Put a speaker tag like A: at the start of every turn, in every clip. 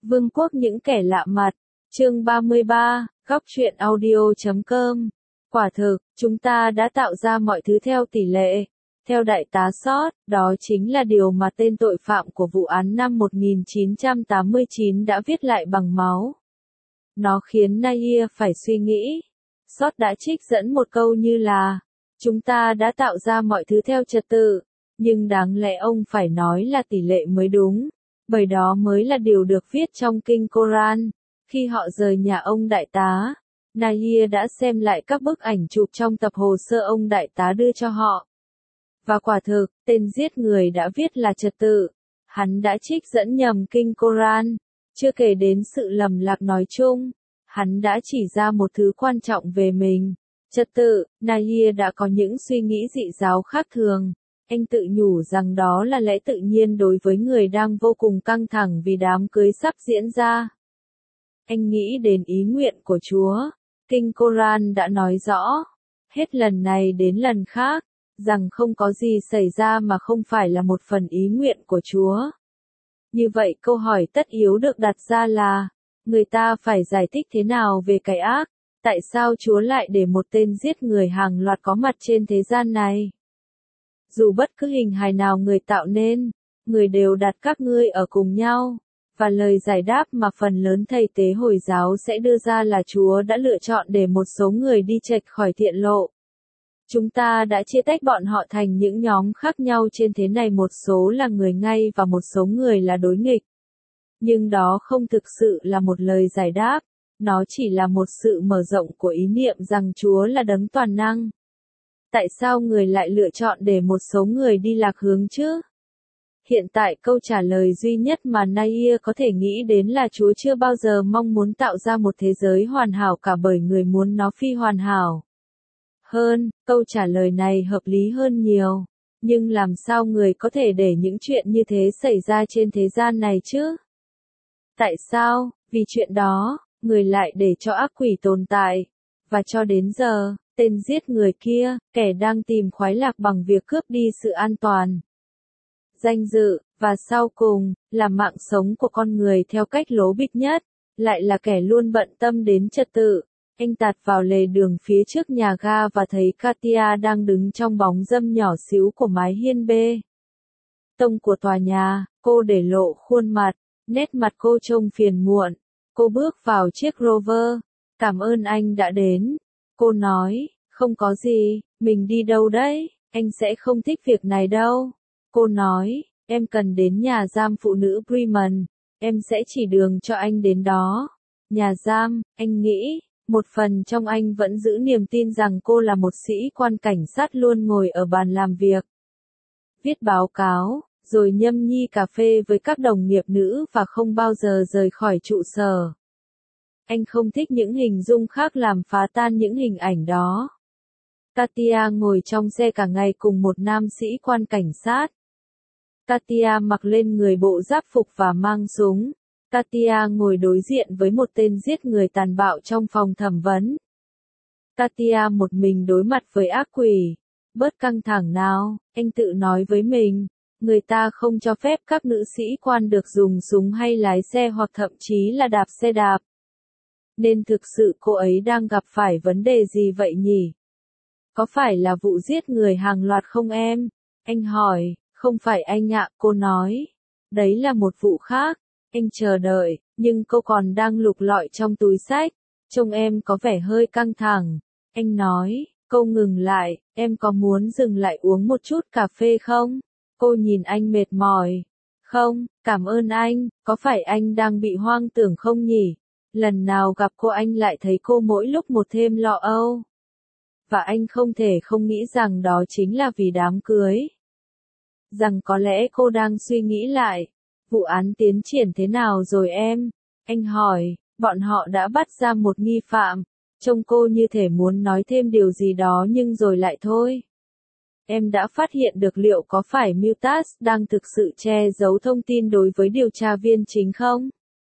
A: Vương quốc những kẻ lạ mặt. Chương 33, góc truyện audio.com. Quả thực, chúng ta đã tạo ra mọi thứ theo tỷ lệ. Theo đại tá Sót, đó chính là điều mà tên tội phạm của vụ án năm 1989 đã viết lại bằng máu. Nó khiến Nair phải suy nghĩ. Sót đã trích dẫn một câu như là, chúng ta đã tạo ra mọi thứ theo trật tự, nhưng đáng lẽ ông phải nói là tỷ lệ mới đúng, bởi đó mới là điều được viết trong kinh Koran. Khi họ rời nhà ông đại tá, Nair đã xem lại các bức ảnh chụp trong tập hồ sơ ông đại tá đưa cho họ. Và quả thực, tên giết người đã viết là trật tự. Hắn đã trích dẫn nhầm kinh Koran, chưa kể đến sự lầm lạc nói chung. Hắn đã chỉ ra một thứ quan trọng về mình. Trật tự, Nair đã có những suy nghĩ dị giáo khác thường. Anh tự nhủ rằng đó là lẽ tự nhiên đối với người đang vô cùng căng thẳng vì đám cưới sắp diễn ra. Anh nghĩ đến ý nguyện của Chúa. Kinh Koran đã nói rõ, hết lần này đến lần khác, rằng không có gì xảy ra mà không phải là một phần ý nguyện của Chúa. Như vậy câu hỏi tất yếu được đặt ra là, người ta phải giải thích thế nào về cái ác? Tại sao Chúa lại để một tên giết người hàng loạt có mặt trên thế gian này? Dù bất cứ hình hài nào người tạo nên, người đều đặt các ngươi ở cùng nhau. Và lời giải đáp mà phần lớn thầy tế Hồi giáo sẽ đưa ra là Chúa đã lựa chọn để một số người đi chệch khỏi thiện lộ. Chúng ta đã chia tách bọn họ thành những nhóm khác nhau trên thế này, một số là người ngay và một số người là đối nghịch. Nhưng đó không thực sự là một lời giải đáp, nó chỉ là một sự mở rộng của ý niệm rằng Chúa là đấng toàn năng. Tại sao người lại lựa chọn để một số người đi lạc hướng chứ? Hiện tại câu trả lời duy nhất mà Nair có thể nghĩ đến là Chúa chưa bao giờ mong muốn tạo ra một thế giới hoàn hảo cả bởi người muốn nó phi hoàn hảo. Hơn, câu trả lời này hợp lý hơn nhiều. Nhưng làm sao người có thể để những chuyện như thế xảy ra trên thế gian này chứ? Tại sao? Vì chuyện đó, người lại để cho ác quỷ tồn tại. Và cho đến giờ, tên giết người kia, kẻ đang tìm khoái lạc bằng việc cướp đi sự an toàn, danh dự, và sau cùng, là mạng sống của con người theo cách lố bịch nhất, lại là kẻ luôn bận tâm đến trật tự. Anh tạt vào lề đường phía trước nhà ga và thấy Katia đang đứng trong bóng râm nhỏ xíu của mái hiên bê tông của tòa nhà. Cô để lộ khuôn mặt, nét mặt cô trông phiền muộn. Cô bước vào chiếc Rover. Cảm ơn anh đã đến. Cô nói, không có gì, mình đi đâu đấy, anh sẽ không thích việc này đâu. Cô nói, em cần đến nhà giam phụ nữ Bremen, em sẽ chỉ đường cho anh đến đó. Nhà giam, anh nghĩ, một phần trong anh vẫn giữ niềm tin rằng cô là một sĩ quan cảnh sát luôn ngồi ở bàn làm việc, viết báo cáo, rồi nhâm nhi cà phê với các đồng nghiệp nữ và không bao giờ rời khỏi trụ sở. Anh không thích những hình dung khác làm phá tan những hình ảnh đó. Katia ngồi trong xe cả ngày cùng một nam sĩ quan cảnh sát. Katia mặc lên người bộ giáp phục và mang súng. Katia ngồi đối diện với một tên giết người tàn bạo trong phòng thẩm vấn. Katia một mình đối mặt với ác quỷ. Bớt căng thẳng nào, anh tự nói với mình. Người ta không cho phép các nữ sĩ quan được dùng súng hay lái xe hoặc thậm chí là đạp xe đạp. Nên thực sự cô ấy đang gặp phải vấn đề gì vậy nhỉ? Có phải là vụ giết người hàng loạt không em? Anh hỏi. Không phải anh ạ, cô nói. Đấy là một vụ khác. Anh chờ đợi, nhưng cô còn đang lục lọi trong túi xách. Trông em có vẻ hơi căng thẳng. Anh nói, cô ngừng lại, em có muốn dừng lại uống một chút cà phê không? Cô nhìn anh mệt mỏi. Không, cảm ơn anh, có phải anh đang bị hoang tưởng không nhỉ? Lần nào gặp cô anh lại thấy cô mỗi lúc một thêm lo âu. Và anh không thể không nghĩ rằng đó chính là vì đám cưới. Rằng có lẽ cô đang suy nghĩ lại, vụ án tiến triển thế nào rồi em? Anh hỏi, bọn họ đã bắt ra một nghi phạm. Trông cô như thể muốn nói thêm điều gì đó nhưng rồi lại thôi. Em đã phát hiện được liệu có phải Mutas đang thực sự che giấu thông tin đối với điều tra viên chính không?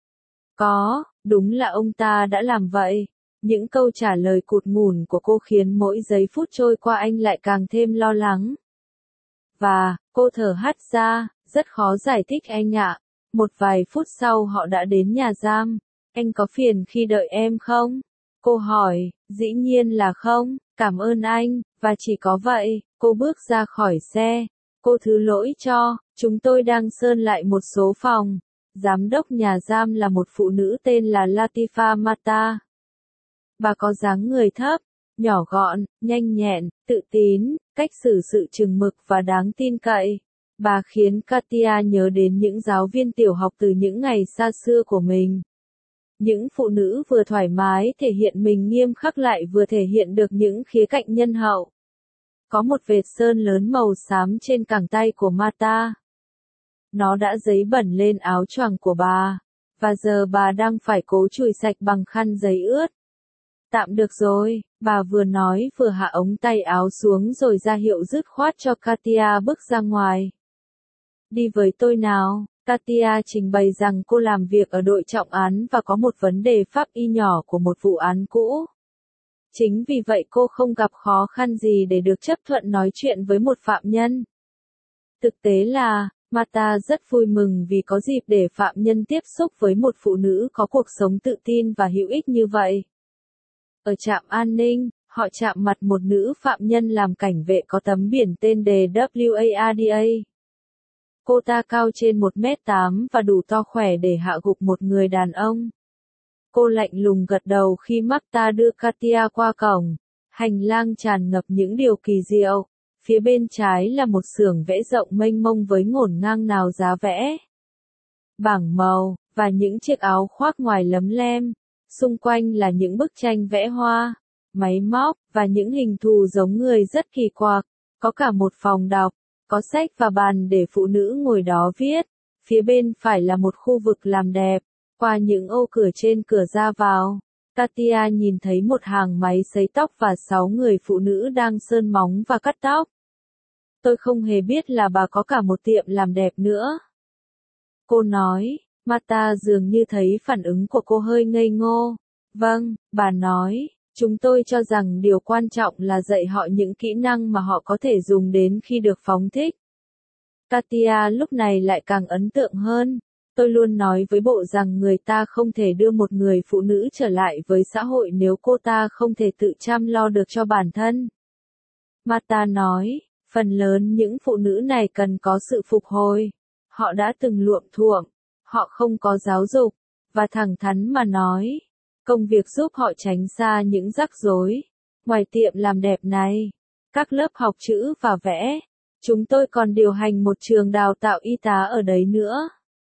A: Có, đúng là ông ta đã làm vậy. Những câu trả lời cụt ngủn của cô khiến mỗi giây phút trôi qua anh lại càng thêm lo lắng. Và, cô thở hắt ra, rất khó giải thích anh ạ. Một vài phút sau họ đã đến nhà giam. Anh có phiền khi đợi em không? Cô hỏi, dĩ nhiên là không, cảm ơn anh, và chỉ có vậy, cô bước ra khỏi xe. Cô thứ lỗi cho, chúng tôi đang sơn lại một số phòng. Giám đốc nhà giam là một phụ nữ tên là Latifa Mata. Bà có dáng người thấp, nhỏ gọn, nhanh nhẹn, tự tín, cách xử sự chừng mực và đáng tin cậy. Bà khiến Katia nhớ đến những giáo viên tiểu học từ những ngày xa xưa của mình. Những phụ nữ vừa thoải mái thể hiện mình nghiêm khắc lại vừa thể hiện được những khía cạnh nhân hậu. Có một vệt sơn lớn màu xám trên cẳng tay của Mata. Nó đã dấy bẩn lên áo choàng của bà, và giờ bà đang phải cố chùi sạch bằng khăn giấy ướt. Tạm được rồi, bà vừa nói vừa hạ ống tay áo xuống rồi ra hiệu dứt khoát cho Katia bước ra ngoài. Đi với tôi nào, Katia trình bày rằng cô làm việc ở đội trọng án và có một vấn đề pháp y nhỏ của một vụ án cũ. Chính vì vậy cô không gặp khó khăn gì để được chấp thuận nói chuyện với một phạm nhân. Thực tế là, Mata rất vui mừng vì có dịp để phạm nhân tiếp xúc với một phụ nữ có cuộc sống tự tin và hữu ích như vậy. Ở trạm an ninh, họ chạm mặt một nữ phạm nhân làm cảnh vệ có tấm biển tên đề WARDA. Cô ta cao trên 1m8 và đủ to khỏe để hạ gục một người đàn ông. Cô lạnh lùng gật đầu khi Mata đưa Katia qua cổng. Hành lang tràn ngập những điều kỳ diệu. Phía bên trái là một xưởng vẽ rộng mênh mông với ngổn ngang nào giá vẽ, bảng màu, và những chiếc áo khoác ngoài lấm lem. Xung quanh là những bức tranh vẽ hoa, máy móc, và những hình thù giống người rất kỳ quặc. Có cả một phòng đọc, có sách và bàn để phụ nữ ngồi đó viết. Phía bên phải là một khu vực làm đẹp. Qua những ô cửa trên cửa ra vào, Katia nhìn thấy một hàng máy sấy tóc và 6 người phụ nữ đang sơn móng và cắt tóc. Tôi không hề biết là bà có cả một tiệm làm đẹp nữa. Cô nói, Mata dường như thấy phản ứng của cô hơi ngây ngô. Vâng, bà nói, chúng tôi cho rằng điều quan trọng là dạy họ những kỹ năng mà họ có thể dùng đến khi được phóng thích. Katia lúc này lại càng ấn tượng hơn. Tôi luôn nói với bộ rằng người ta không thể đưa một người phụ nữ trở lại với xã hội nếu cô ta không thể tự chăm lo được cho bản thân. Mata nói, phần lớn những phụ nữ này cần có sự phục hồi. Họ đã từng luộm thuộm, họ không có giáo dục, và thẳng thắn mà nói, công việc giúp họ tránh xa những rắc rối. Ngoài tiệm làm đẹp này, các lớp học chữ và vẽ, chúng tôi còn điều hành một trường đào tạo y tá ở đấy nữa.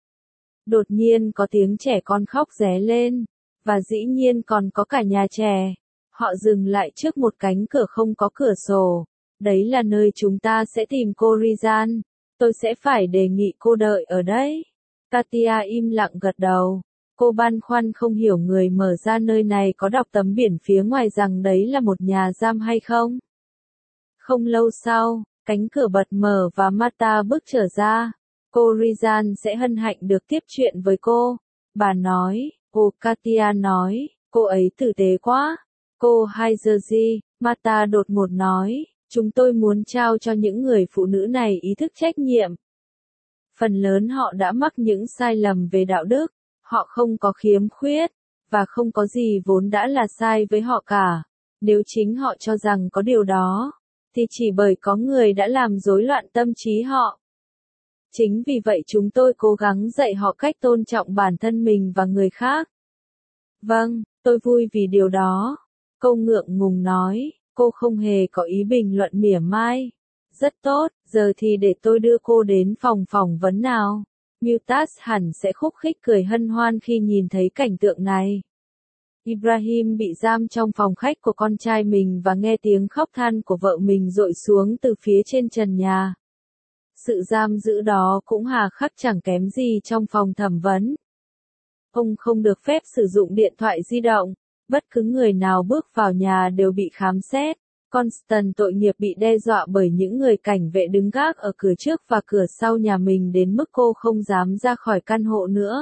A: Đột nhiên có tiếng trẻ con khóc ré lên, và dĩ nhiên còn có cả nhà trẻ. Họ dừng lại trước một cánh cửa không có cửa sổ. Đấy là nơi chúng ta sẽ tìm cô Rizan. Tôi sẽ phải đề nghị cô đợi ở đấy. Katia im lặng gật đầu. Cô băn khoăn không hiểu người mở ra nơi này có đọc tấm biển phía ngoài rằng đấy là một nhà giam hay không. Không lâu sau, cánh cửa bật mở và Mata bước trở ra. Cô Rizan sẽ hân hạnh được tiếp chuyện với cô. Bà nói, Katia nói, cô ấy tử tế quá. Cô Haijerji, Mata đột ngột nói, chúng tôi muốn trao cho những người phụ nữ này ý thức trách nhiệm. Phần lớn họ đã mắc những sai lầm về đạo đức, họ không có khiếm khuyết, và không có gì vốn đã là sai với họ cả. Nếu chính họ cho rằng có điều đó, thì chỉ bởi có người đã làm rối loạn tâm trí họ. Chính vì vậy chúng tôi cố gắng dạy họ cách tôn trọng bản thân mình và người khác. Vâng, tôi vui vì điều đó. Cô ngượng ngùng nói, cô không hề có ý bình luận mỉa mai. Rất tốt, giờ thì để tôi đưa cô đến phòng phỏng vấn nào. Mutas hẳn sẽ khúc khích cười hân hoan khi nhìn thấy cảnh tượng này. Ibrahim bị giam trong phòng khách của con trai mình và nghe tiếng khóc than của vợ mình dội xuống từ phía trên trần nhà. Sự giam giữ đó cũng hà khắc chẳng kém gì trong phòng thẩm vấn. Ông không được phép sử dụng điện thoại di động, bất cứ người nào bước vào nhà đều bị khám xét. Constant tội nghiệp bị đe dọa bởi những người cảnh vệ đứng gác ở cửa trước và cửa sau nhà mình đến mức cô không dám ra khỏi căn hộ nữa.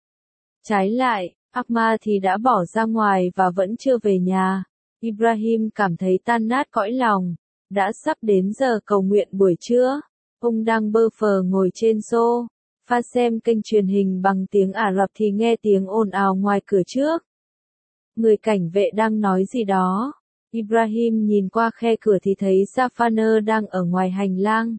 A: Trái lại, Ahmad thì đã bỏ ra ngoài và vẫn chưa về nhà. Ibrahim cảm thấy tan nát cõi lòng. Đã sắp đến giờ cầu nguyện buổi trưa. Ông đang bơ phờ ngồi trên Pha xem kênh truyền hình bằng tiếng Ả Rập thì nghe tiếng ồn ào ngoài cửa trước. Người cảnh vệ đang nói gì đó. Ibrahim nhìn qua khe cửa thì thấy Safana đang ở ngoài hành lang.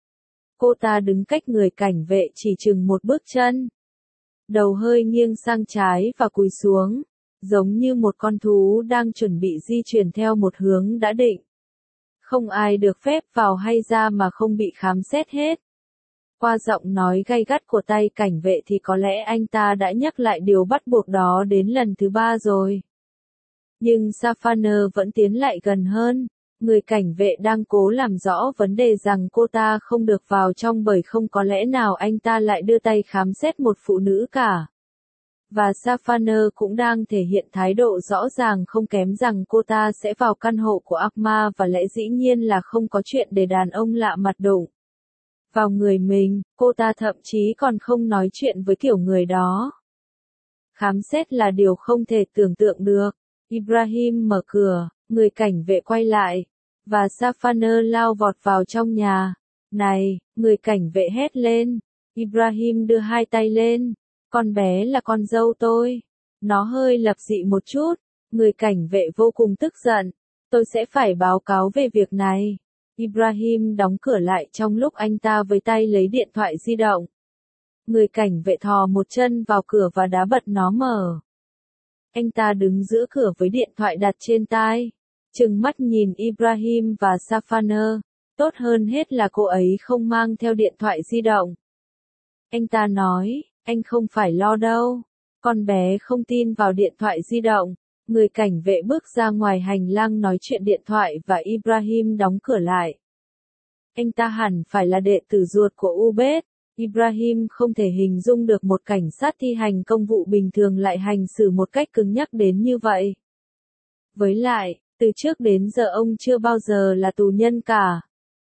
A: Cô ta đứng cách người cảnh vệ chỉ chừng một bước chân. Đầu hơi nghiêng sang trái và cúi xuống, giống như một con thú đang chuẩn bị di chuyển theo một hướng đã định. Không ai được phép vào hay ra mà không bị khám xét hết. Qua giọng nói gay gắt của tay cảnh vệ thì có lẽ anh ta đã nhắc lại điều bắt buộc đó đến lần thứ 3 rồi. Nhưng Safana vẫn tiến lại gần hơn. Người cảnh vệ đang cố làm rõ vấn đề rằng cô ta không được vào trong bởi không có lẽ nào anh ta lại đưa tay khám xét một phụ nữ cả. Và Safana cũng đang thể hiện thái độ rõ ràng không kém rằng cô ta sẽ vào căn hộ của Akma và lẽ dĩ nhiên là không có chuyện để đàn ông lạ mặt đụng vào người mình, cô ta thậm chí còn không nói chuyện với kiểu người đó. Khám xét là điều không thể tưởng tượng được. Ibrahim mở cửa, người cảnh vệ quay lại, và Safana lao vọt vào trong nhà. Này, người cảnh vệ hét lên. Ibrahim đưa hai tay lên. Con bé là con dâu tôi. Nó hơi lập dị một chút. Người cảnh vệ vô cùng tức giận. Tôi sẽ phải báo cáo về việc này. Ibrahim đóng cửa lại trong lúc anh ta với tay lấy điện thoại di động. Người cảnh vệ thò một chân vào cửa và đá bật nó mở. Anh ta đứng giữa cửa với điện thoại đặt trên tai, trừng mắt nhìn Ibrahim và Safana. Tốt hơn hết là cô ấy không mang theo điện thoại di động. Anh ta nói, anh không phải lo đâu. Con bé không tin vào điện thoại di động. Người cảnh vệ bước ra ngoài hành lang nói chuyện điện thoại và Ibrahim đóng cửa lại. Anh ta hẳn phải là đệ tử ruột của Ubed. Ibrahim không thể hình dung được một cảnh sát thi hành công vụ bình thường lại hành xử một cách cứng nhắc đến như vậy. Với lại, từ trước đến giờ ông chưa bao giờ là tù nhân cả.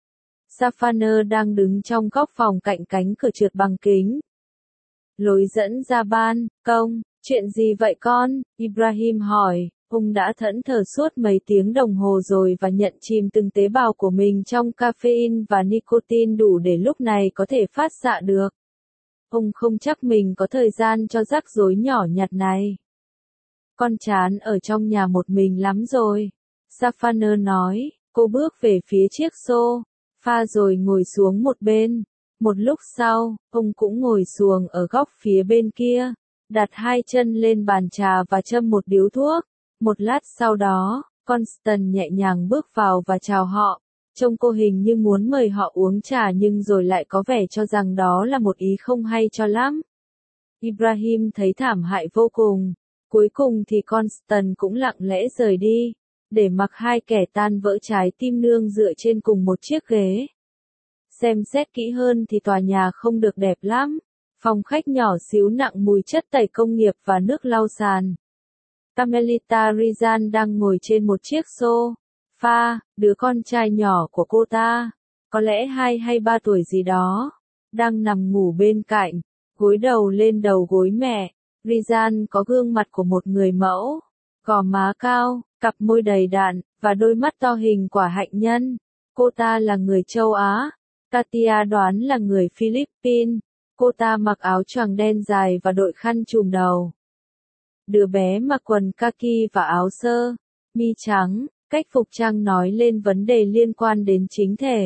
A: Safana đang đứng trong góc phòng cạnh cánh cửa trượt bằng kính. Lối dẫn ra ban công. Chuyện gì vậy con? Ibrahim hỏi. Ông đã thẫn thờ suốt mấy tiếng đồng hồ rồi và nhận chìm từng tế bào của mình trong caffeine và nicotine đủ để lúc này có thể phát xạ được. Ông không chắc mình có thời gian cho rắc rối nhỏ nhặt này. Con chán ở trong nhà một mình lắm rồi. Safana nói. Cô bước về phía chiếc sofa rồi ngồi xuống một bên. Một lúc sau, ông cũng ngồi xuống ở góc phía bên kia, đặt hai chân lên bàn trà và châm một điếu thuốc. Một lát sau đó, Constance nhẹ nhàng bước vào và chào họ. Trông cô hình như muốn mời họ uống trà nhưng rồi lại có vẻ cho rằng đó là một ý không hay cho lắm. Ibrahim thấy thảm hại vô cùng. Cuối cùng thì Constance cũng lặng lẽ rời đi, để mặc hai kẻ tan vỡ trái tim nương dựa trên cùng một chiếc ghế. Xem xét kỹ hơn thì tòa nhà không được đẹp lắm. Phòng khách nhỏ xíu nặng mùi chất tẩy công nghiệp và nước lau sàn. Carmelita Rizan đang ngồi trên một chiếc sofa, đứa con trai nhỏ của cô ta, có lẽ 2 hay 3 tuổi gì đó, đang nằm ngủ bên cạnh, gối đầu lên đầu gối mẹ. Rizan có gương mặt của một người mẫu, gò má cao, cặp môi đầy đặn, và đôi mắt to hình quả hạnh nhân. Cô ta là người châu Á. Katia đoán là người Philippines. Cô ta mặc áo choàng đen dài và đội khăn trùm đầu. Đứa bé mặc quần kaki và áo sơ mi trắng. Cách phục trang nói lên vấn đề liên quan đến chính thể.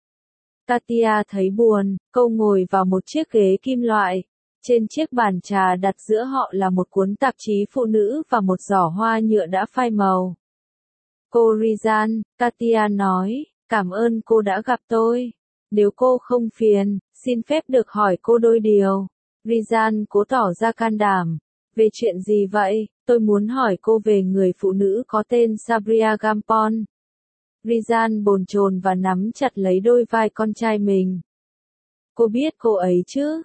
A: Katia thấy buồn, cô ngồi vào một chiếc ghế kim loại. Trên chiếc bàn trà đặt giữa họ là một cuốn tạp chí phụ nữ và một giỏ hoa nhựa đã phai màu. Cô Rizan, Katia nói, cảm ơn cô đã gặp tôi. Nếu cô không phiền, xin phép được hỏi cô đôi điều. Rizan cố tỏ ra can đảm. Về chuyện gì vậy? Tôi muốn hỏi cô về người phụ nữ có tên Sabria Gampon. Rizan bồn chồn và nắm chặt lấy đôi vai con trai mình. Cô biết cô ấy chứ?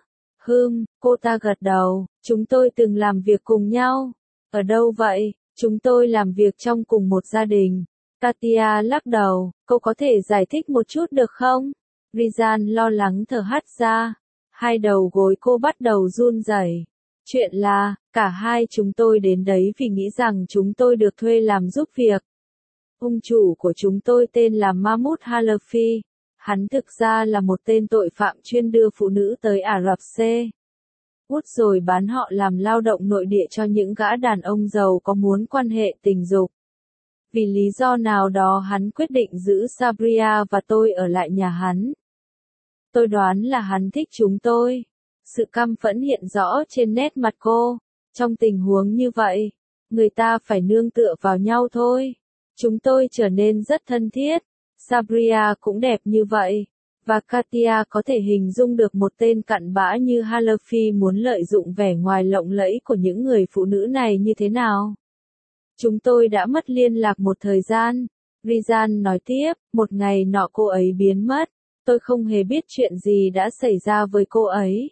A: Cô ta gật đầu. Chúng tôi từng làm việc cùng nhau. Ở đâu vậy? Chúng tôi làm việc trong cùng một gia đình. Katia lắc đầu. Cô có thể giải thích một chút được không? Rizan lo lắng thở hắt ra. Hai đầu gối cô bắt đầu run rẩy. Chuyện là, cả hai chúng tôi đến đấy vì nghĩ rằng chúng tôi được thuê làm giúp việc. Ông chủ của chúng tôi tên là Mahmoud Halafi. Hắn thực ra là một tên tội phạm chuyên đưa phụ nữ tới Ả Rập Xê Út rồi bán họ làm lao động nội địa cho những gã đàn ông giàu có muốn quan hệ tình dục. Vì lý do nào đó hắn quyết định giữ Sabria và tôi ở lại nhà hắn. Tôi đoán là hắn thích chúng tôi. Sự căm phẫn hiện rõ trên nét mặt cô. Trong tình huống như vậy, người ta phải nương tựa vào nhau thôi. Chúng tôi trở nên rất thân thiết. Sabria cũng đẹp như vậy. Và Katia có thể hình dung được một tên cặn bã như Halafi muốn lợi dụng vẻ ngoài lộng lẫy của những người phụ nữ này như thế nào. Chúng tôi đã mất liên lạc một thời gian. Rizan nói tiếp, một ngày nọ cô ấy biến mất. Tôi không hề biết chuyện gì đã xảy ra với cô ấy.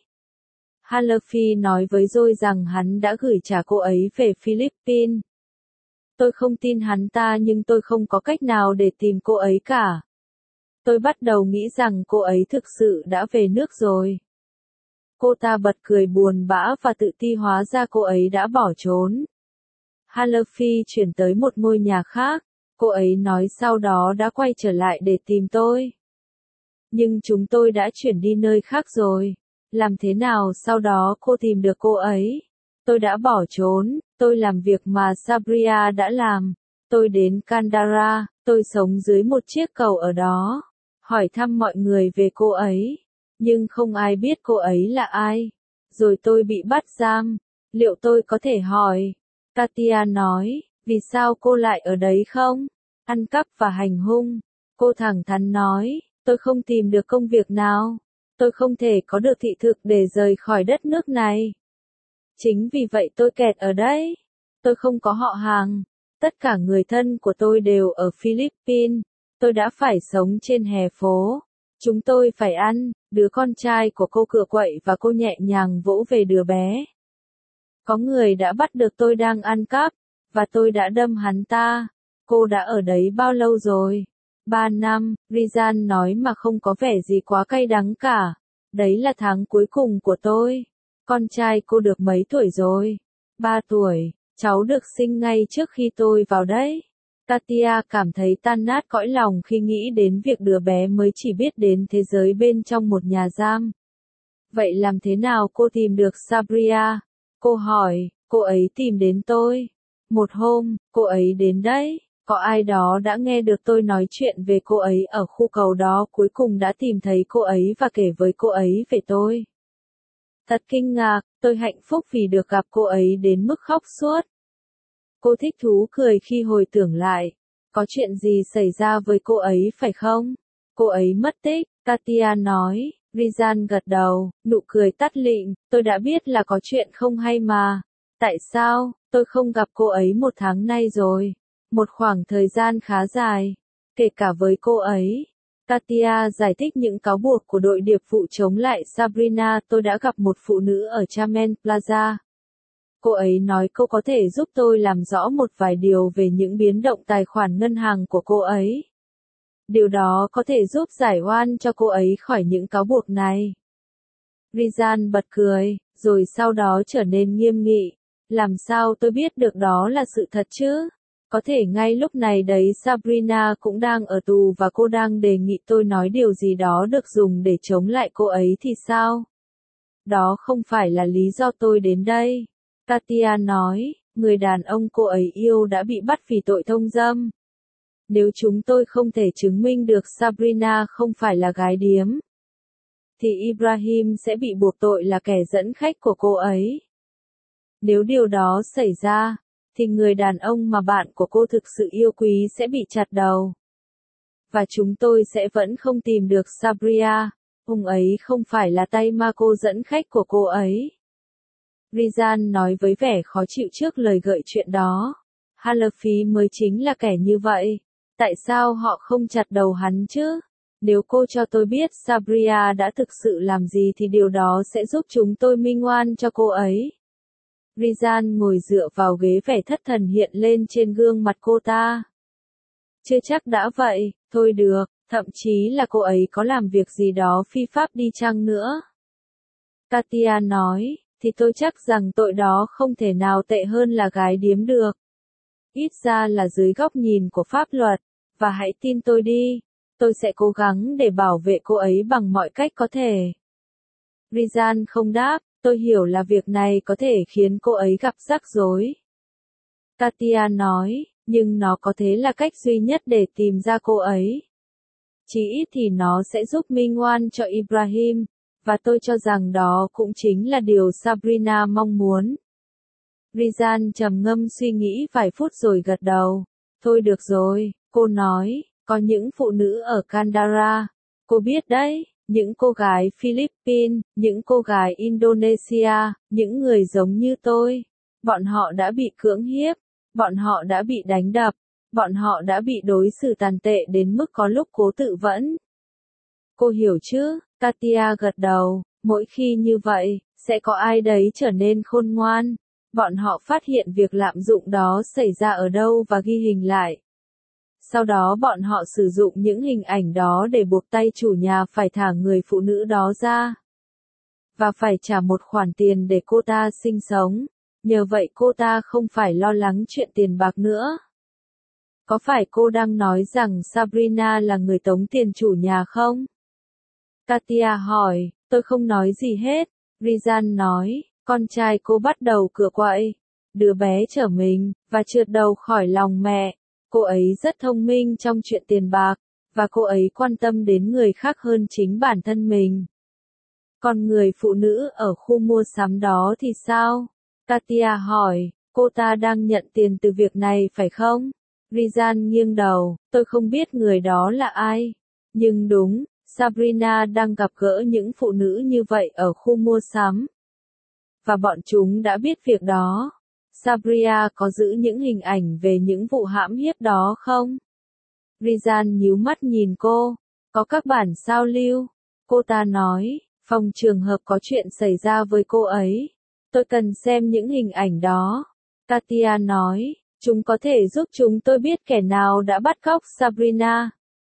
A: Halafi nói với Joy rằng hắn đã gửi trả cô ấy về Philippines. Tôi không tin hắn ta nhưng tôi không có cách nào để tìm cô ấy cả. Tôi bắt đầu nghĩ rằng cô ấy thực sự đã về nước rồi. Cô ta bật cười buồn bã và tự ti hóa ra cô ấy đã bỏ trốn. Halafi chuyển tới một ngôi nhà khác. Cô ấy nói sau đó đã quay trở lại để tìm tôi. Nhưng chúng tôi đã chuyển đi nơi khác rồi. Làm thế nào sau đó cô tìm được cô ấy? Tôi đã bỏ trốn. Tôi làm việc mà Sabria đã làm. Tôi đến Kandahar. Tôi sống dưới một chiếc cầu ở đó. Hỏi thăm mọi người về cô ấy. Nhưng không ai biết cô ấy là ai. Rồi tôi bị bắt giam. Liệu tôi có thể hỏi? Katia nói, vì sao cô lại ở đấy không? Ăn cắp và hành hung. Cô thẳng thắn nói, tôi không tìm được công việc nào. Tôi không thể có được thị thực để rời khỏi đất nước này. Chính vì vậy tôi kẹt ở đây. Tôi không có họ hàng. Tất cả người thân của tôi đều ở Philippines. Tôi đã phải sống trên hè phố. Chúng tôi phải ăn. Đứa con trai của cô cựa quậy và cô nhẹ nhàng vỗ về đứa bé. Có người đã bắt được tôi đang ăn cắp. Và tôi đã đâm hắn ta. Cô đã ở đấy bao lâu rồi? 3 năm, Rizan nói mà không có vẻ gì quá cay đắng cả. Đấy là tháng cuối cùng của tôi. Con trai cô được mấy tuổi rồi? 3 tuổi, cháu được sinh ngay trước khi tôi vào đấy. Katia cảm thấy tan nát cõi lòng khi nghĩ đến việc đứa bé mới chỉ biết đến thế giới bên trong một nhà giam. Vậy làm thế nào cô tìm được Sabria? Cô hỏi, cô ấy tìm đến tôi. Một hôm, cô ấy đến đấy. Có ai đó đã nghe được tôi nói chuyện về cô ấy ở khu cầu đó cuối cùng đã tìm thấy cô ấy và kể với cô ấy về tôi. Thật kinh ngạc, tôi hạnh phúc vì được gặp cô ấy đến mức khóc suốt. Cô thích thú cười khi hồi tưởng lại. Có chuyện gì xảy ra với cô ấy phải không? Cô ấy mất tích, Katia nói. Rizan gật đầu, nụ cười tắt lịm, tôi đã biết là có chuyện không hay mà. Tại sao, tôi không gặp cô ấy 1 tháng nay rồi. Một khoảng thời gian khá dài. Kể cả với cô ấy. Katia giải thích những cáo buộc của đội điệp vụ chống lại Sabrina. Tôi đã gặp một phụ nữ ở Chamen Plaza. Cô ấy nói cô có thể giúp tôi làm rõ một vài điều về những biến động tài khoản ngân hàng của cô ấy. Điều đó có thể giúp giải oan cho cô ấy khỏi những cáo buộc này. Rizan bật cười, rồi sau đó trở nên nghiêm nghị. Làm sao tôi biết được đó là sự thật chứ? Có thể ngay lúc này đấy Sabrina cũng đang ở tù và cô đang đề nghị tôi nói điều gì đó được dùng để chống lại cô ấy thì sao? Đó không phải là lý do tôi đến đây. Katia nói, người đàn ông cô ấy yêu đã bị bắt vì tội thông dâm. Nếu chúng tôi không thể chứng minh được Sabrina không phải là gái điếm, thì Ibrahim sẽ bị buộc tội là kẻ dẫn khách của cô ấy. Nếu điều đó xảy ra, thì người đàn ông mà bạn của cô thực sự yêu quý sẽ bị chặt đầu. Và chúng tôi sẽ vẫn không tìm được Sabria. Ông ấy không phải là tay ma cô dẫn khách của cô ấy. Rizan nói với vẻ khó chịu trước lời gợi chuyện đó. Halafi mới chính là kẻ như vậy. Tại sao họ không chặt đầu hắn chứ? Nếu cô cho tôi biết Sabria đã thực sự làm gì thì điều đó sẽ giúp chúng tôi minh oan cho cô ấy. Rizan ngồi dựa vào ghế, vẻ thất thần hiện lên trên gương mặt cô ta. Chưa chắc đã vậy, thôi được, thậm chí là cô ấy có làm việc gì đó phi pháp đi chăng nữa. Katia nói, thì tôi chắc rằng tội đó không thể nào tệ hơn là gái điếm được. Ít ra là dưới góc nhìn của pháp luật, và hãy tin tôi đi, tôi sẽ cố gắng để bảo vệ cô ấy bằng mọi cách có thể. Rizan không đáp, tôi hiểu là việc này có thể khiến cô ấy gặp rắc rối. Katia nói, nhưng nó có thể là cách duy nhất để tìm ra cô ấy. Chỉ ít thì nó sẽ giúp minh oan cho Ibrahim, và tôi cho rằng đó cũng chính là điều Sabrina mong muốn. Rizan trầm ngâm suy nghĩ vài phút rồi gật đầu. Thôi được rồi, cô nói, có những phụ nữ ở Kandahar. Cô biết đấy, những cô gái Philippines, những cô gái Indonesia, những người giống như tôi. Bọn họ đã bị cưỡng hiếp, bọn họ đã bị đánh đập, bọn họ đã bị đối xử tàn tệ đến mức có lúc cố tự vẫn. Cô hiểu chứ? Katia gật đầu, mỗi khi như vậy, sẽ có ai đấy trở nên khôn ngoan. Bọn họ phát hiện việc lạm dụng đó xảy ra ở đâu và ghi hình lại. Sau đó bọn họ sử dụng những hình ảnh đó để buộc tay chủ nhà phải thả người phụ nữ đó ra. Và phải trả một khoản tiền để cô ta sinh sống. Nhờ vậy cô ta không phải lo lắng chuyện tiền bạc nữa. Có phải cô đang nói rằng Sabrina là người tống tiền chủ nhà không? Katia hỏi, tôi không nói gì hết. Rizan nói, con trai cô bắt đầu cựa quậy. Đứa bé trở mình, và trượt đầu khỏi lòng mẹ. Cô ấy rất thông minh trong chuyện tiền bạc, và cô ấy quan tâm đến người khác hơn chính bản thân mình. Còn người phụ nữ ở khu mua sắm đó thì sao? Katia hỏi, cô ta đang nhận tiền từ việc này phải không? Rizan nghiêng đầu, tôi không biết người đó là ai. Nhưng đúng, Sabrina đang gặp gỡ những phụ nữ như vậy ở khu mua sắm. Và bọn chúng đã biết việc đó. Sabria có giữ những hình ảnh về những vụ hãm hiếp đó không? Rizan nhíu mắt nhìn cô. Có các bản sao lưu. Cô ta nói, phòng trường hợp có chuyện xảy ra với cô ấy. Tôi cần xem những hình ảnh đó. Katia nói, chúng có thể giúp chúng tôi biết kẻ nào đã bắt cóc Sabrina.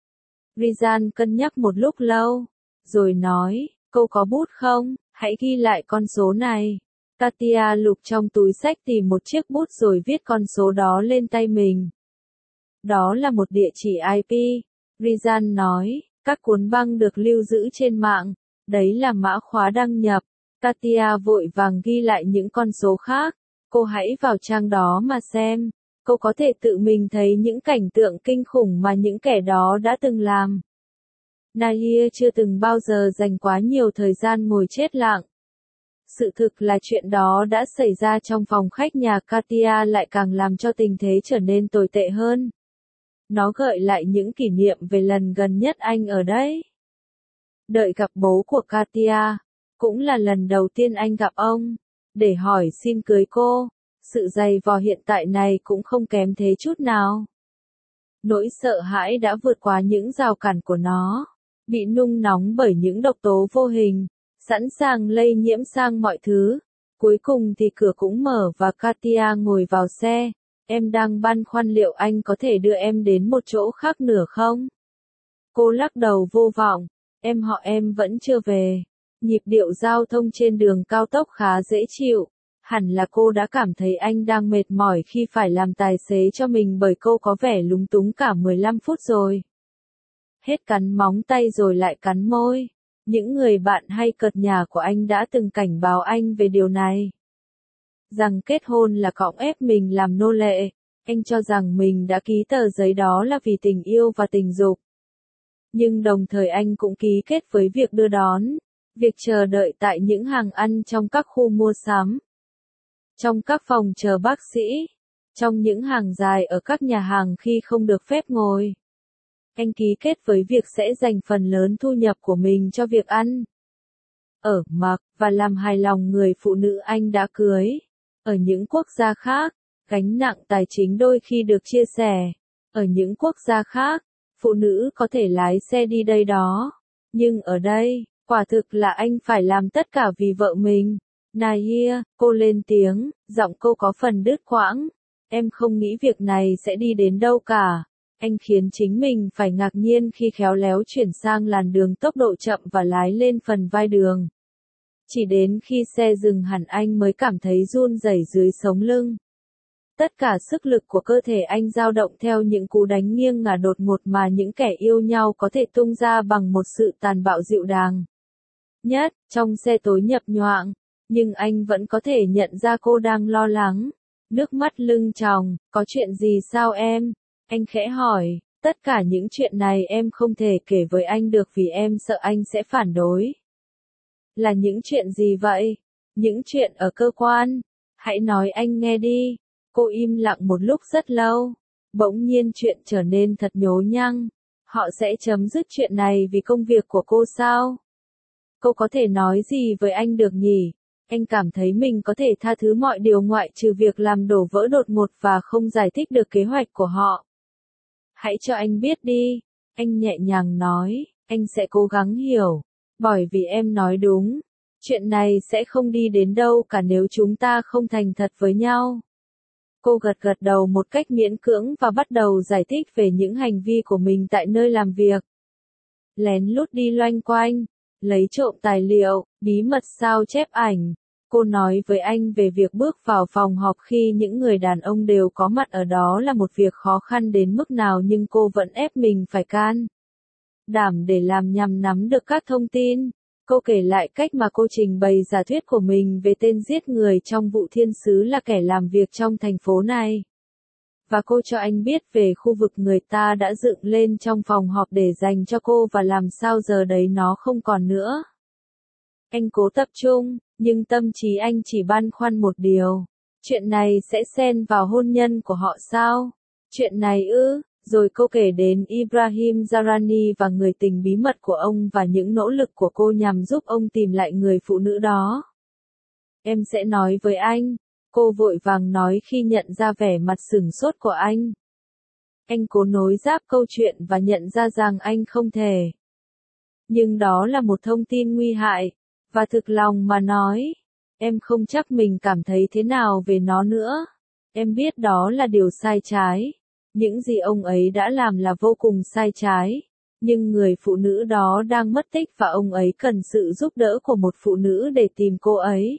A: Rizan cân nhắc một lúc lâu, rồi nói, cô có bút không? Hãy ghi lại con số này. Katia lục trong túi xách tìm một chiếc bút rồi viết con số đó lên tay mình. Đó là một địa chỉ IP. Rizan nói, các cuốn băng được lưu giữ trên mạng. Đấy là mã khóa đăng nhập. Katia vội vàng ghi lại những con số khác. Cô hãy vào trang đó mà xem. Cô có thể tự mình thấy những cảnh tượng kinh khủng mà những kẻ đó đã từng làm. Nahir chưa từng bao giờ dành quá nhiều thời gian ngồi chết lặng. Sự thực là chuyện đó đã xảy ra trong phòng khách nhà Katia lại càng làm cho tình thế trở nên tồi tệ hơn. Nó gợi lại những kỷ niệm về lần gần nhất anh ở đấy. Đợi gặp bố của Katia, cũng là lần đầu tiên anh gặp ông, để hỏi xin cưới cô. Sự dày vò hiện tại này cũng không kém thế chút nào. Nỗi sợ hãi đã vượt qua những rào cản của nó, bị nung nóng bởi những độc tố vô hình, sẵn sàng lây nhiễm sang mọi thứ. Cuối cùng thì cửa cũng mở và Katia ngồi vào xe. Em đang băn khoăn liệu anh có thể đưa em đến một chỗ khác nữa không? Cô lắc đầu vô vọng. Em vẫn chưa về. Nhịp điệu giao thông trên đường cao tốc khá dễ chịu. Hẳn là cô đã cảm thấy anh đang mệt mỏi khi phải làm tài xế cho mình bởi cô có vẻ lúng túng cả 15 phút rồi. Hết cắn móng tay rồi lại cắn môi. Những người bạn hay cợt nhả của anh đã từng cảnh báo anh về điều này. Rằng kết hôn là cõng ép mình làm nô lệ. Anh cho rằng mình đã ký tờ giấy đó là vì tình yêu và tình dục. Nhưng đồng thời anh cũng ký kết với việc đưa đón, việc chờ đợi tại những hàng ăn trong các khu mua sắm, trong các phòng chờ bác sĩ, trong những hàng dài ở các nhà hàng khi không được phép ngồi. Anh ký kết với việc sẽ dành phần lớn thu nhập của mình cho việc ăn, ở, mặc, và làm hài lòng người phụ nữ anh đã cưới. Ở những quốc gia khác, gánh nặng tài chính đôi khi được chia sẻ. Ở những quốc gia khác, phụ nữ có thể lái xe đi đây đó. Nhưng ở đây, quả thực là anh phải làm tất cả vì vợ mình. Nahir, cô lên tiếng, giọng cô có phần đứt quãng. Em không nghĩ việc này sẽ đi đến đâu cả. Anh khiến chính mình phải ngạc nhiên khi khéo léo chuyển sang làn đường tốc độ chậm và lái lên phần vai đường. Chỉ đến khi xe dừng hẳn anh mới cảm thấy run rẩy dưới sống lưng. Tất cả sức lực của cơ thể anh dao động theo những cú đánh nghiêng ngả đột ngột mà những kẻ yêu nhau có thể tung ra bằng một sự tàn bạo dịu dàng nhất, trong xe tối nhập nhoạng. Nhưng anh vẫn có thể nhận ra cô đang lo lắng. Nước mắt lưng tròng, có chuyện gì sao em? Anh khẽ hỏi, tất cả những chuyện này em không thể kể với anh được vì em sợ anh sẽ phản đối. Là những chuyện gì vậy? Những chuyện ở cơ quan. Hãy nói anh nghe đi. Cô im lặng một lúc rất lâu. Bỗng nhiên chuyện trở nên thật nhố nhăng. Họ sẽ chấm dứt chuyện này vì công việc của cô sao? Cô có thể nói gì với anh được nhỉ? Anh cảm thấy mình có thể tha thứ mọi điều ngoại trừ việc làm đổ vỡ đột ngột và không giải thích được kế hoạch của họ. Hãy cho anh biết đi. Anh nhẹ nhàng nói, anh sẽ cố gắng hiểu. Bởi vì em nói đúng. Chuyện này sẽ không đi đến đâu cả nếu chúng ta không thành thật với nhau. Cô gật gật đầu một cách miễn cưỡng và bắt đầu giải thích về những hành vi của mình tại nơi làm việc. Lén lút đi loanh quanh, lấy trộm tài liệu, bí mật sao chép ảnh. Cô nói với anh về việc bước vào phòng họp khi những người đàn ông đều có mặt ở đó là một việc khó khăn đến mức nào nhưng cô vẫn ép mình phải can đảm để làm nhằm nắm được các thông tin. Cô kể lại cách mà cô trình bày giả thuyết của mình về tên giết người trong vụ thiên sứ là kẻ làm việc trong thành phố này. Và cô cho anh biết về khu vực người ta đã dựng lên trong phòng họp để dành cho cô và làm sao giờ đấy nó không còn nữa. Anh cố tập trung, nhưng tâm trí anh chỉ băn khoăn một điều. Chuyện này sẽ xen vào hôn nhân của họ sao? Chuyện này ư? Rồi cô kể đến Ibrahim Zarani và người tình bí mật của ông và những nỗ lực của cô nhằm giúp ông tìm lại người phụ nữ đó. Em sẽ nói với anh, cô vội vàng nói khi nhận ra vẻ mặt sửng sốt của anh. Anh cố nối giáp câu chuyện và nhận ra rằng anh không thể. Nhưng đó là một thông tin nguy hại, và thực lòng mà nói, em không chắc mình cảm thấy thế nào về nó nữa. Em biết đó là điều sai trái. Những gì ông ấy đã làm là vô cùng sai trái. Nhưng người phụ nữ đó đang mất tích và ông ấy cần sự giúp đỡ của một phụ nữ để tìm cô ấy.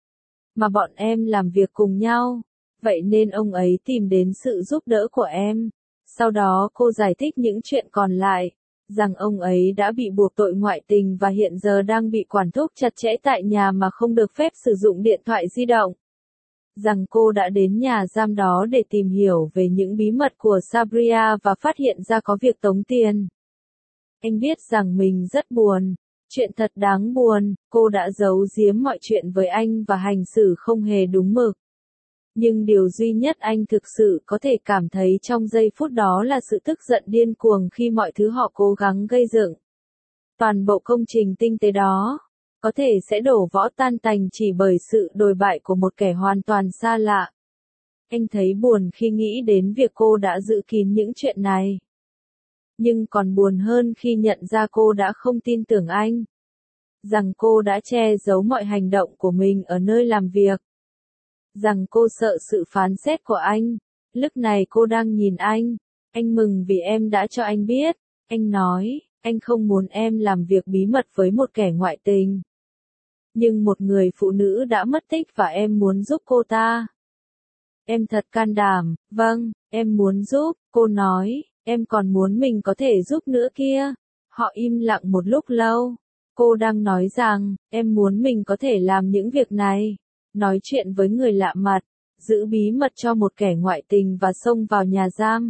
A: Mà bọn em làm việc cùng nhau. Vậy nên ông ấy tìm đến sự giúp đỡ của em. Sau đó cô giải thích những chuyện còn lại. Rằng ông ấy đã bị buộc tội ngoại tình và hiện giờ đang bị quản thúc chặt chẽ tại nhà mà không được phép sử dụng điện thoại di động. Rằng cô đã đến nhà giam đó để tìm hiểu về những bí mật của Sabria và phát hiện ra có việc tống tiền. Anh biết rằng mình rất buồn. Chuyện thật đáng buồn, cô đã giấu giếm mọi chuyện với anh và hành xử không hề đúng mực. Nhưng điều duy nhất anh thực sự có thể cảm thấy trong giây phút đó là sự tức giận điên cuồng khi mọi thứ họ cố gắng gây dựng. Toàn bộ công trình tinh tế đó, có thể sẽ đổ vỡ tan tành chỉ bởi sự đồi bại của một kẻ hoàn toàn xa lạ. Anh thấy buồn khi nghĩ đến việc cô đã giữ kín những chuyện này. Nhưng còn buồn hơn khi nhận ra cô đã không tin tưởng anh. Rằng cô đã che giấu mọi hành động của mình ở nơi làm việc. Rằng cô sợ sự phán xét của anh. Lúc này cô đang nhìn anh. Anh mừng vì em đã cho anh biết. Anh nói, anh không muốn em làm việc bí mật với một kẻ ngoại tình. Nhưng một người phụ nữ đã mất tích và em muốn giúp cô ta. Em thật can đảm, vâng, em muốn giúp, cô nói, em còn muốn mình có thể giúp nữa kia. Họ im lặng một lúc lâu. Cô đang nói rằng, em muốn mình có thể làm những việc này. Nói chuyện với người lạ mặt, giữ bí mật cho một kẻ ngoại tình và xông vào nhà giam.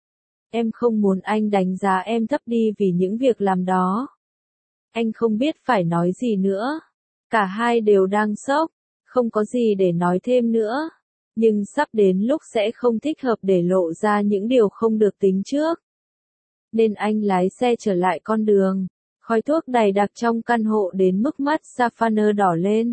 A: Em không muốn anh đánh giá em thấp đi vì những việc làm đó. Anh không biết phải nói gì nữa. Cả hai đều đang sốc, không có gì để nói thêm nữa. Nhưng sắp đến lúc sẽ không thích hợp để lộ ra những điều không được tính trước. Nên anh lái xe trở lại con đường. Khói thuốc dày đặc trong căn hộ đến mức mắt Safana đỏ lên.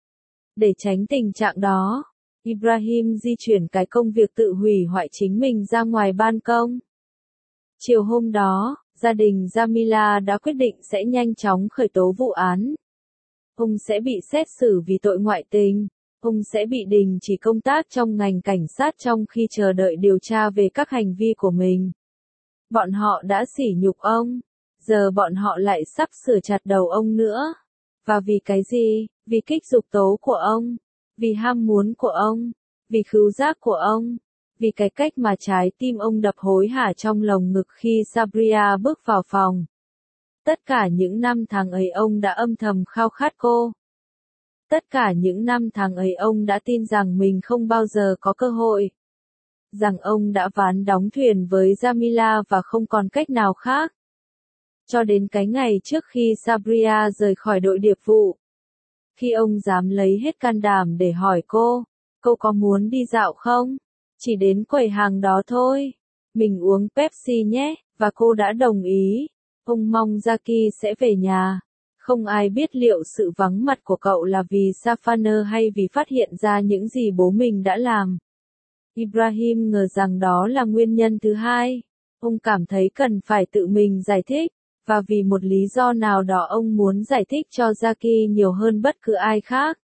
A: Để tránh tình trạng đó, Ibrahim di chuyển cái công việc tự hủy hoại chính mình ra ngoài ban công. Chiều hôm đó, gia đình Jamila đã quyết định sẽ nhanh chóng khởi tố vụ án. Ông sẽ bị xét xử vì tội ngoại tình. Ông sẽ bị đình chỉ công tác trong ngành cảnh sát trong khi chờ đợi điều tra về các hành vi của mình. Bọn họ đã sỉ nhục ông. Giờ bọn họ lại sắp sửa chặt đầu ông nữa. Và vì cái gì? Vì kích dục tố của ông. Vì ham muốn của ông. vì khứu giác của ông, vì cái cách mà trái tim ông đập hối hả trong lồng ngực khi Sabria bước vào phòng. Tất cả những năm tháng ấy ông đã âm thầm khao khát cô. Tất cả những năm tháng ấy ông đã tin rằng mình không bao giờ có cơ hội. Rằng ông đã ván đóng thuyền với Jamila và không còn cách nào khác. Cho đến cái ngày trước khi Sabria rời khỏi đội điệp vụ. Khi ông dám lấy hết can đảm để hỏi cô có muốn đi dạo không? Chỉ đến quầy hàng đó thôi. Mình uống Pepsi nhé, và cô đã đồng ý. Ông mong Jackie sẽ về nhà. Không ai biết liệu sự vắng mặt của cậu là vì Safaner hay vì phát hiện ra những gì bố mình đã làm. Ibrahim ngờ rằng đó là nguyên nhân thứ hai. Ông cảm thấy cần phải tự mình giải thích, và vì một lý do nào đó ông muốn giải thích cho Jackie nhiều hơn bất cứ ai khác.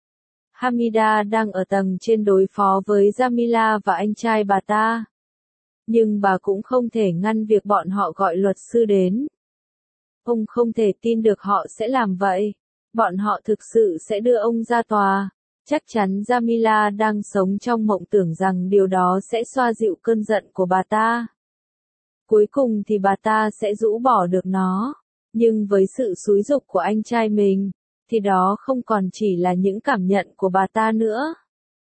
A: Hamida đang ở tầng trên đối phó với Jamila và anh trai bà ta. Nhưng bà cũng không thể ngăn việc bọn họ gọi luật sư đến. Ông không thể tin được họ sẽ làm vậy. Bọn họ thực sự sẽ đưa ông ra tòa. Chắc chắn Jamila đang sống trong mộng tưởng rằng điều đó sẽ xoa dịu cơn giận của bà ta. Cuối cùng thì bà ta sẽ rũ bỏ được nó. Nhưng với sự xúi giục của anh trai mình, thì đó không còn chỉ là những cảm nhận của bà ta nữa.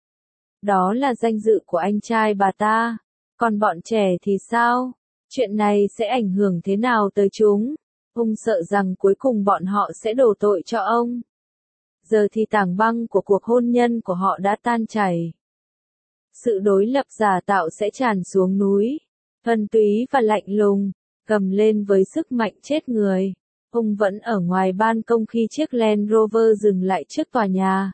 A: Đó là danh dự của anh trai bà ta. Còn bọn trẻ thì sao? Chuyện này sẽ ảnh hưởng thế nào tới chúng? Ông sợ rằng cuối cùng bọn họ sẽ đổ tội cho ông. Giờ thì tảng băng của cuộc hôn nhân của họ đã tan chảy. Sự đối lập giả tạo sẽ tràn xuống núi. Thuần túy và lạnh lùng, cầm lên với sức mạnh chết người. Ông vẫn ở ngoài ban công khi chiếc Land Rover dừng lại trước tòa nhà.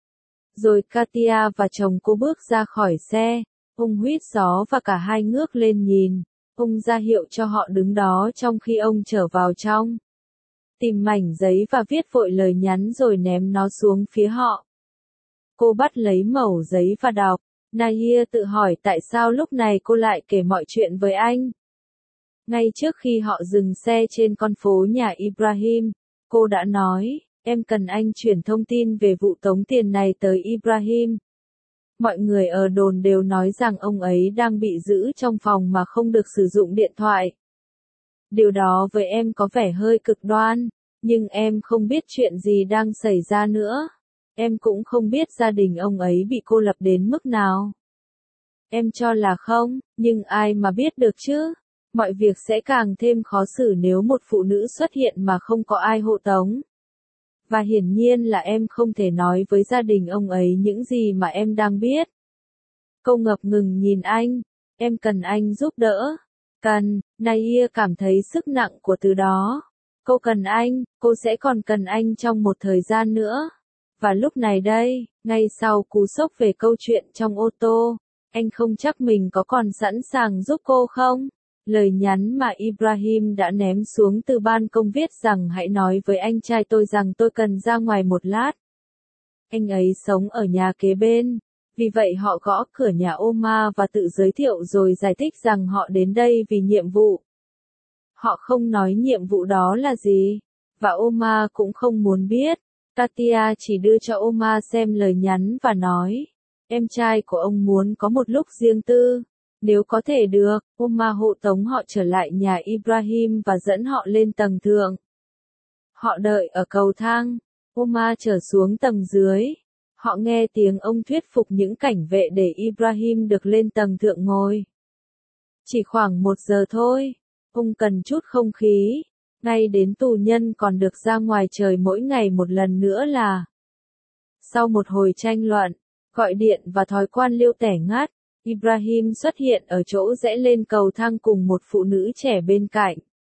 A: Rồi Katia và chồng cô bước ra khỏi xe. Ông huýt gió và cả hai ngước lên nhìn. Ông ra hiệu cho họ đứng đó trong khi ông trở vào trong. Tìm mảnh giấy và viết vội lời nhắn rồi ném nó xuống phía họ. Cô bắt lấy mẩu giấy và đọc. Nahir tự hỏi tại sao lúc này cô lại kể mọi chuyện với anh. Ngay trước khi họ dừng xe trên con phố nhà Ibrahim, cô đã nói, em cần anh chuyển thông tin về vụ tống tiền này tới Ibrahim. Mọi người ở đồn đều nói rằng ông ấy đang bị giữ trong phòng mà không được sử dụng điện thoại. Điều đó với em có vẻ hơi cực đoan, nhưng em không biết chuyện gì đang xảy ra nữa. Em cũng không biết gia đình ông ấy bị cô lập đến mức nào. Em cho là không, nhưng ai mà biết được chứ? Mọi việc sẽ càng thêm khó xử nếu một phụ nữ xuất hiện mà không có ai hộ tống. Và hiển nhiên là em không thể nói với gia đình ông ấy những gì mà em đang biết. Cô ngập ngừng nhìn anh. Em cần anh giúp đỡ. Cần, Nahir cảm thấy sức nặng của từ đó. Cô cần anh, cô sẽ còn cần anh trong một thời gian nữa. Và lúc này đây, ngay sau cú sốc về câu chuyện trong ô tô, anh không chắc mình có còn sẵn sàng giúp cô không? Lời nhắn mà Ibrahim đã ném xuống từ ban công viết rằng hãy nói với anh trai tôi rằng tôi cần ra ngoài một lát. Anh ấy sống ở nhà kế bên, vì vậy họ gõ cửa nhà Omar và tự giới thiệu rồi giải thích rằng họ đến đây vì nhiệm vụ. Họ không nói nhiệm vụ đó là gì, và Omar cũng không muốn biết. Katia chỉ đưa cho Omar xem lời nhắn và nói, em trai của ông muốn có một lúc riêng tư. Nếu có thể được, Omar hộ tống họ trở lại nhà Ibrahim và dẫn họ lên tầng thượng. Họ đợi ở cầu thang. Omar trở xuống tầng dưới. Họ nghe tiếng ông thuyết phục những cảnh vệ để Ibrahim được lên tầng thượng ngồi. Chỉ khoảng 1 giờ thôi. Ông cần chút không khí. Ngay đến tù nhân còn được ra ngoài trời mỗi ngày một lần nữa là. Sau một hồi tranh luận, gọi điện và thói quen liêu tẻ ngắt, Ibrahim xuất hiện ở chỗ rẽ lên cầu thang cùng một phụ nữ trẻ bên cạnh.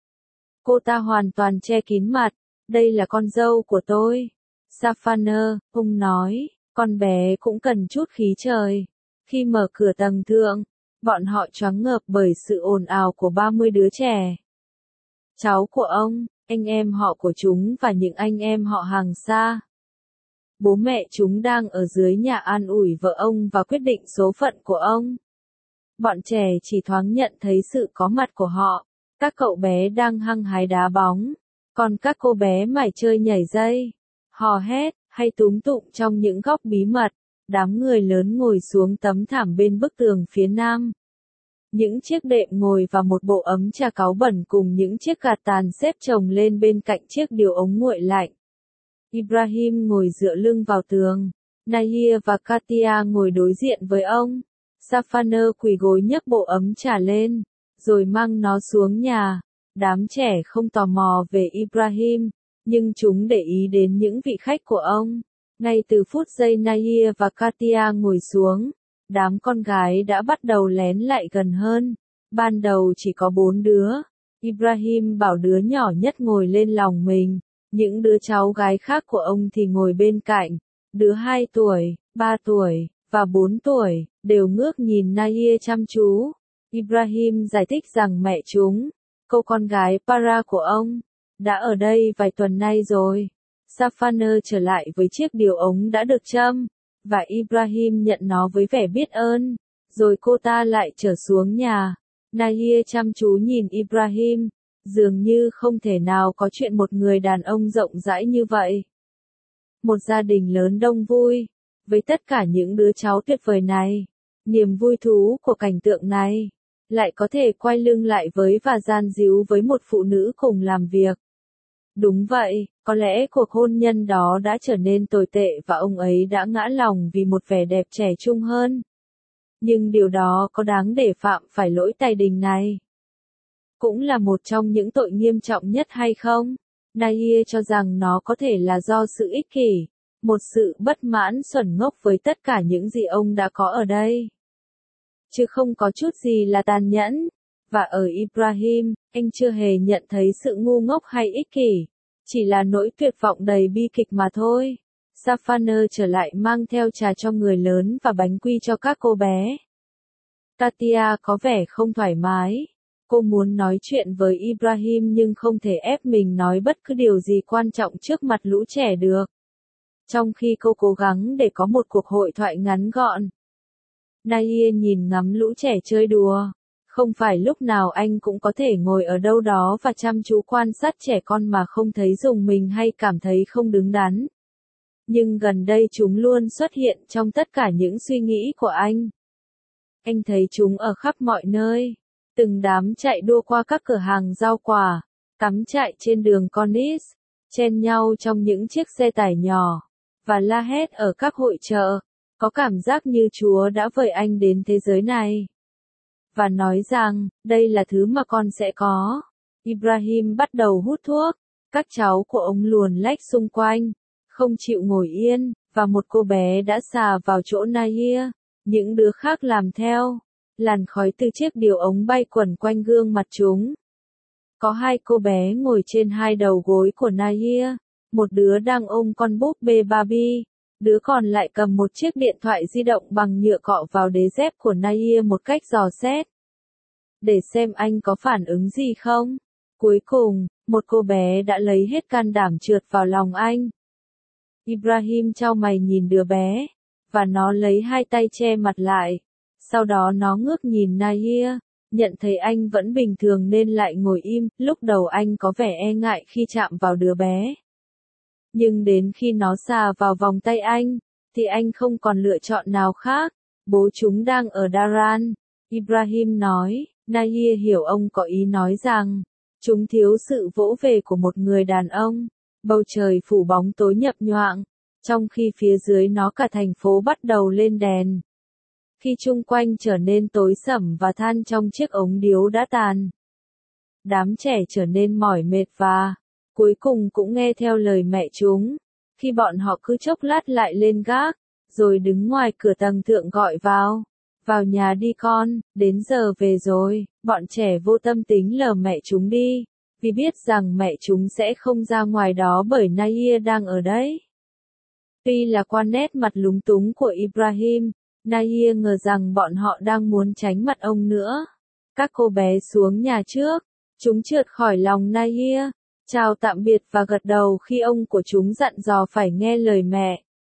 A: Cô ta hoàn toàn che kín mặt. Đây là con dâu của tôi. Safaner, ông nói, con bé cũng cần chút khí trời. Khi mở cửa tầng thượng, bọn họ choáng ngợp bởi sự ồn ào của 30 đứa trẻ. Cháu của ông, anh em họ của chúng và những anh em họ hàng xa. Bố mẹ chúng đang ở dưới nhà an ủi vợ ông và quyết định số phận của ông. Bọn trẻ chỉ thoáng nhận thấy sự có mặt của họ. Các cậu bé đang hăng hái đá bóng, còn các cô bé mải chơi nhảy dây, hò hét, hay túm tụm trong những góc bí mật. Đám người lớn ngồi xuống tấm thảm bên bức tường phía nam. Những chiếc đệm ngồi và một bộ ấm trà cáu bẩn cùng những chiếc gạt tàn xếp chồng lên bên cạnh chiếc điều ống nguội lạnh. Ibrahim ngồi dựa lưng vào tường. Nahir và Katia ngồi đối diện với ông. Safaner quỳ gối nhấc bộ ấm trà lên, rồi mang nó xuống nhà. Đám trẻ không tò mò về Ibrahim, nhưng chúng để ý đến những vị khách của ông. Ngay từ phút giây Nahir và Katia ngồi xuống, đám con gái đã bắt đầu lén lại gần hơn. Ban đầu chỉ có 4 đứa. Ibrahim bảo đứa nhỏ nhất ngồi lên lòng mình. Những đứa cháu gái khác của ông thì ngồi bên cạnh. Đứa 2 tuổi, 3 tuổi, và 4 tuổi, đều ngước nhìn Nahir chăm chú. Ibrahim giải thích rằng mẹ chúng, cô con gái Para của ông, đã ở đây vài tuần nay rồi. Safaner trở lại với chiếc điều ống đã được châm, và Ibrahim nhận nó với vẻ biết ơn. Rồi cô ta lại trở xuống nhà. Nahir chăm chú nhìn Ibrahim, dường như không thể nào có chuyện một người đàn ông rộng rãi như vậy. Một gia đình lớn đông vui, với tất cả những đứa cháu tuyệt vời này. Niềm vui thú của cảnh tượng này, lại có thể quay lưng lại với và gian díu với một phụ nữ cùng làm việc. Đúng vậy, có lẽ cuộc hôn nhân đó đã trở nên tồi tệ và ông ấy đã ngã lòng vì một vẻ đẹp trẻ trung hơn. Nhưng điều đó có đáng để phạm phải lỗi tày đình này? Cũng là một trong những tội nghiêm trọng nhất hay không? Nahir cho rằng nó có thể là do sự ích kỷ, một sự bất mãn xuẩn ngốc với tất cả những gì ông đã có ở đây. Chứ không có chút gì là tàn nhẫn. Và ở Ibrahim, anh chưa hề nhận thấy sự ngu ngốc hay ích kỷ. Chỉ là nỗi tuyệt vọng đầy bi kịch mà thôi. Safaner trở lại mang theo trà cho người lớn và bánh quy cho các cô bé. Katia có vẻ không thoải mái. Cô muốn nói chuyện với Ibrahim nhưng không thể ép mình nói bất cứ điều gì quan trọng trước mặt lũ trẻ được. Trong khi cô cố gắng để có một cuộc hội thoại ngắn gọn. Nahir nhìn ngắm lũ trẻ chơi đùa. Không phải lúc nào anh cũng có thể ngồi ở đâu đó và chăm chú quan sát trẻ con mà không thấy rùng mình hay cảm thấy không đứng đắn. Nhưng gần đây chúng luôn xuất hiện trong tất cả những suy nghĩ của anh. Anh thấy chúng ở khắp mọi nơi. Từng đám chạy đua qua các cửa hàng rau quả, cắm trại trên đường Corniche, chen nhau trong những chiếc xe tải nhỏ, và la hét ở các hội chợ. Có cảm giác như Chúa đã vời anh đến thế giới này. Và nói rằng, đây là thứ mà con sẽ có. Ibrahim bắt đầu hút thuốc. Các cháu của ông luồn lách xung quanh, không chịu ngồi yên, và một cô bé đã xà vào chỗ Nahir. Những đứa khác làm theo. Làn khói từ chiếc điều ống bay quẩn quanh gương mặt chúng. Có 2 cô bé ngồi trên 2 đầu gối của Nahir. Một đứa đang ôm con búp bê Barbie. Đứa còn lại cầm một chiếc điện thoại di động bằng nhựa cọ vào đế dép của Nahir một cách dò xét. Để xem anh có phản ứng gì không. Cuối cùng, một cô bé đã lấy hết can đảm trượt vào lòng anh. Ibrahim chau mày nhìn đứa bé, và nó lấy 2 tay che mặt lại. Sau đó nó ngước nhìn Nahir, nhận thấy anh vẫn bình thường nên lại ngồi im. Lúc đầu anh có vẻ e ngại khi chạm vào đứa bé. Nhưng đến khi nó xà vào vòng tay anh, thì anh không còn lựa chọn nào khác. Bố chúng đang ở Daran. Ibrahim nói, Nahir hiểu ông có ý nói rằng, chúng thiếu sự vỗ về của một người đàn ông. Bầu trời phủ bóng tối nhập nhoạng, trong khi phía dưới nó cả thành phố bắt đầu lên đèn. Khi chung quanh trở nên tối sẫm và than trong chiếc ống điếu đã tàn. Đám trẻ trở nên mỏi mệt và, cuối cùng cũng nghe theo lời mẹ chúng. Khi bọn họ cứ chốc lát lại lên gác, rồi đứng ngoài cửa tầng thượng gọi vào. Vào nhà đi con, đến giờ về rồi. Bọn trẻ vô tâm tính lờ mẹ chúng đi, vì biết rằng mẹ chúng sẽ không ra ngoài đó bởi Nahir đang ở đấy. Tuy là qua nét mặt lúng túng của Ibrahim, Nahir ngờ rằng bọn họ đang muốn tránh mặt ông nữa. Các cô bé xuống nhà trước, chúng trượt khỏi lòng Nahir, chào tạm biệt và gật đầu khi ông của chúng dặn dò phải nghe lời mẹ.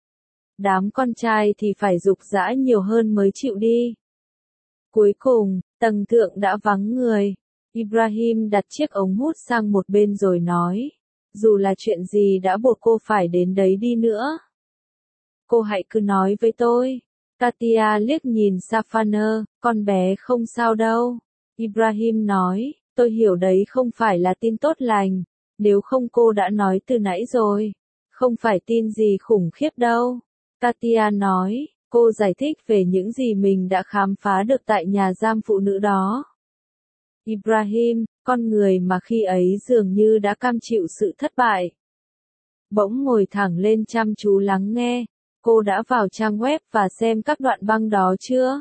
A: Đám con trai thì phải giục giã nhiều hơn mới chịu đi. Cuối cùng, tầng thượng đã vắng người. Ibrahim đặt chiếc ống hút sang một bên rồi nói, dù là chuyện gì đã buộc cô phải đến đấy đi nữa. cô hãy cứ nói với tôi. Katia liếc nhìn Safaner, con bé không sao đâu. Ibrahim nói, tôi hiểu đấy không phải là tin tốt lành, nếu không cô đã nói từ nãy rồi. Không phải tin gì khủng khiếp đâu. Katia nói, cô giải thích về những gì mình đã khám phá được tại nhà giam phụ nữ đó. Ibrahim, con người mà khi ấy dường như đã cam chịu sự thất bại. Bỗng ngồi thẳng lên chăm chú lắng nghe. Cô đã vào trang web và xem các đoạn băng đó chưa?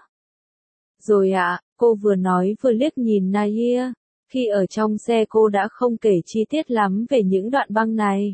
A: Rồi ạ, cô vừa nói vừa liếc nhìn Nahir. Khi ở trong xe cô đã không kể chi tiết lắm về những đoạn băng này.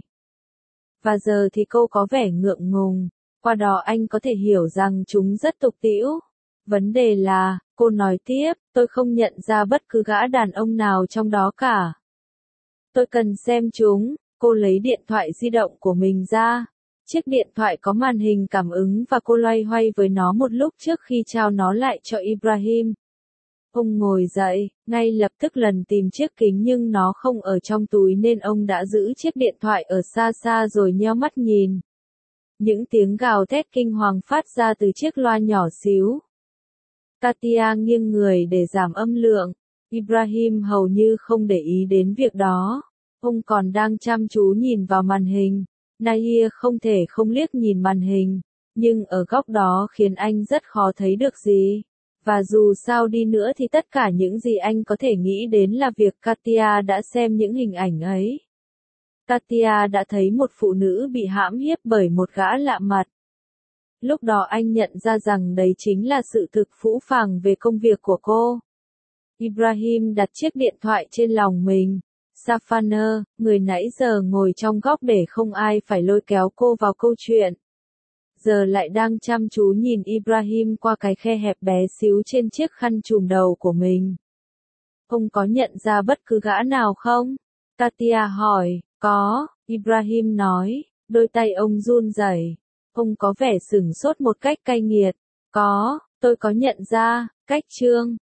A: Và giờ thì cô có vẻ ngượng ngùng. Qua đó anh có thể hiểu rằng chúng rất tục tĩu. Vấn đề là, cô nói tiếp, tôi không nhận ra bất cứ gã đàn ông nào trong đó cả. Tôi cần xem chúng. Cô lấy điện thoại di động của mình ra. Chiếc điện thoại có màn hình cảm ứng và cô loay hoay với nó một lúc trước khi trao nó lại cho Ibrahim. Ông ngồi dậy, ngay lập tức lần tìm chiếc kính nhưng nó không ở trong túi nên ông đã giữ chiếc điện thoại ở xa xa rồi nheo mắt nhìn. Những tiếng gào thét kinh hoàng phát ra từ chiếc loa nhỏ xíu. Katia nghiêng người để giảm âm lượng. Ibrahim hầu như không để ý đến việc đó. Ông còn đang chăm chú nhìn vào màn hình. Nahir không thể không liếc nhìn màn hình, nhưng ở góc đó khiến anh rất khó thấy được gì. Và dù sao đi nữa thì tất cả những gì anh có thể nghĩ đến là việc Katia đã xem những hình ảnh ấy. Katia đã thấy một phụ nữ bị hãm hiếp bởi một gã lạ mặt. Lúc đó anh nhận ra rằng đấy chính là sự thực phũ phàng về công việc của cô. Ibrahim đặt chiếc điện thoại trên lòng mình. Safaner, người nãy giờ ngồi trong góc để không ai phải lôi kéo cô vào câu chuyện. Giờ lại đang chăm chú nhìn Ibrahim qua cái khe hẹp bé xíu trên chiếc khăn trùm đầu của mình. Ông có nhận ra bất cứ gã nào không? Katia hỏi, có, Ibrahim nói, đôi tay ông run rẩy. Ông có vẻ sửng sốt một cách cay nghiệt. Có, tôi có nhận ra, cách Trương.